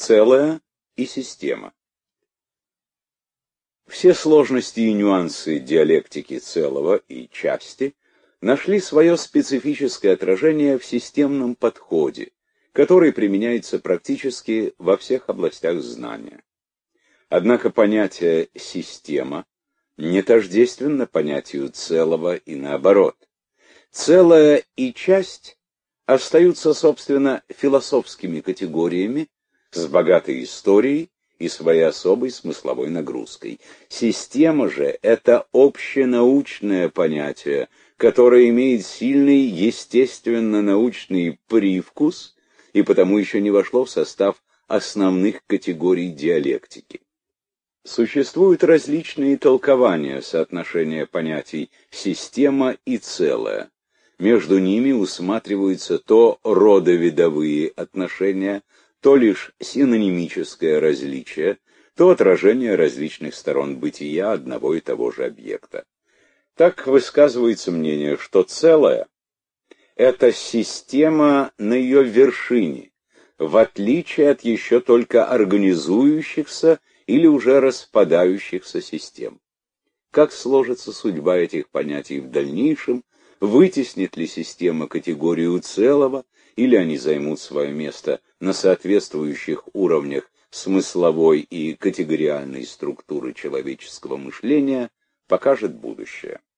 Целое и система. Все сложности и нюансы диалектики целого и части нашли свое специфическое отражение в системном подходе, который применяется практически во всех областях знания. Однако понятие «система» не тождественно понятию целого и наоборот. Целое и часть остаются, собственно, философскими категориями с богатой историей и своей особой смысловой нагрузкой. Система же — это общенаучное понятие, которое имеет сильный естественно-научный привкус и потому еще не вошло в состав основных категорий диалектики. Существуют различные толкования соотношения понятий «система» и «целое». Между ними усматриваются то родовидовые отношения, то лишь синонимическое различие, то отражение различных сторон бытия одного и того же объекта. Так высказывается мнение, что целое — это система на ее вершине, в отличие от еще только организующихся или уже распадающихся систем. Как сложится судьба этих понятий в дальнейшем, вытеснит ли система категорию целого, или они займут свое место на соответствующих уровнях смысловой и категориальной структуры человеческого мышления, покажет будущее.